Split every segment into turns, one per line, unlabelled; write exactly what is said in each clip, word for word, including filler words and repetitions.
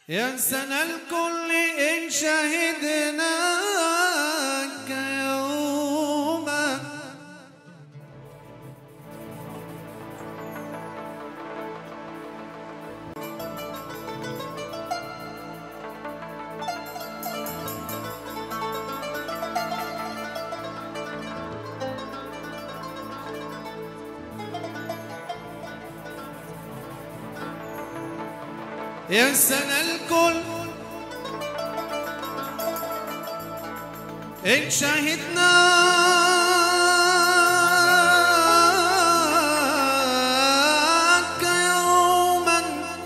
يا سنة الكل إن شهدناك يوما يا سنة الكل إن شهدناك يوما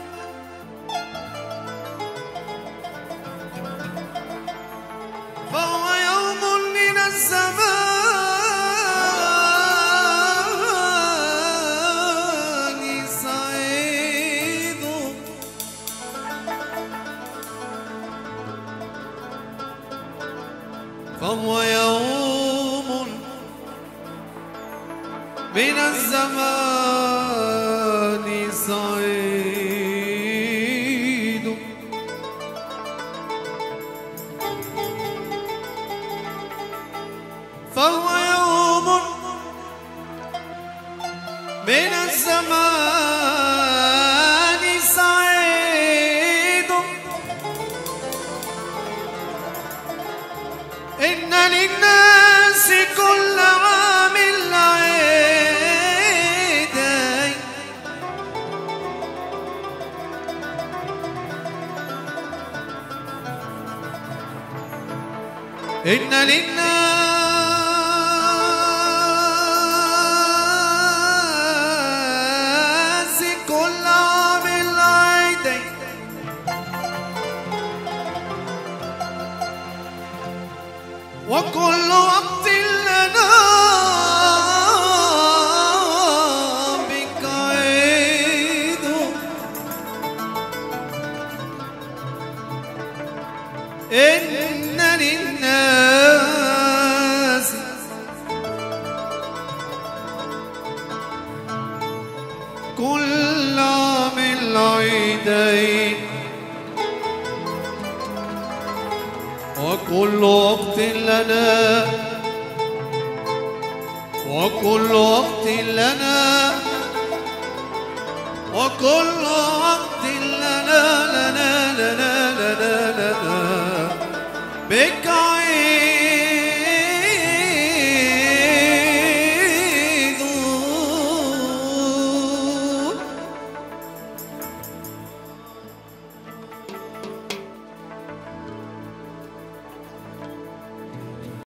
فهو يوم من الزمان سعيد فهو يوم من الزمان سعيد فهو يوم من الزمان سعيد إن للناس كل عام عيدين إن للناس كل عام عيدين وكل وقت لنا بك عيد إن للناس كل عام العيدين وكل وقت لنا وكل وقت لنا وكل وقت لنا لنا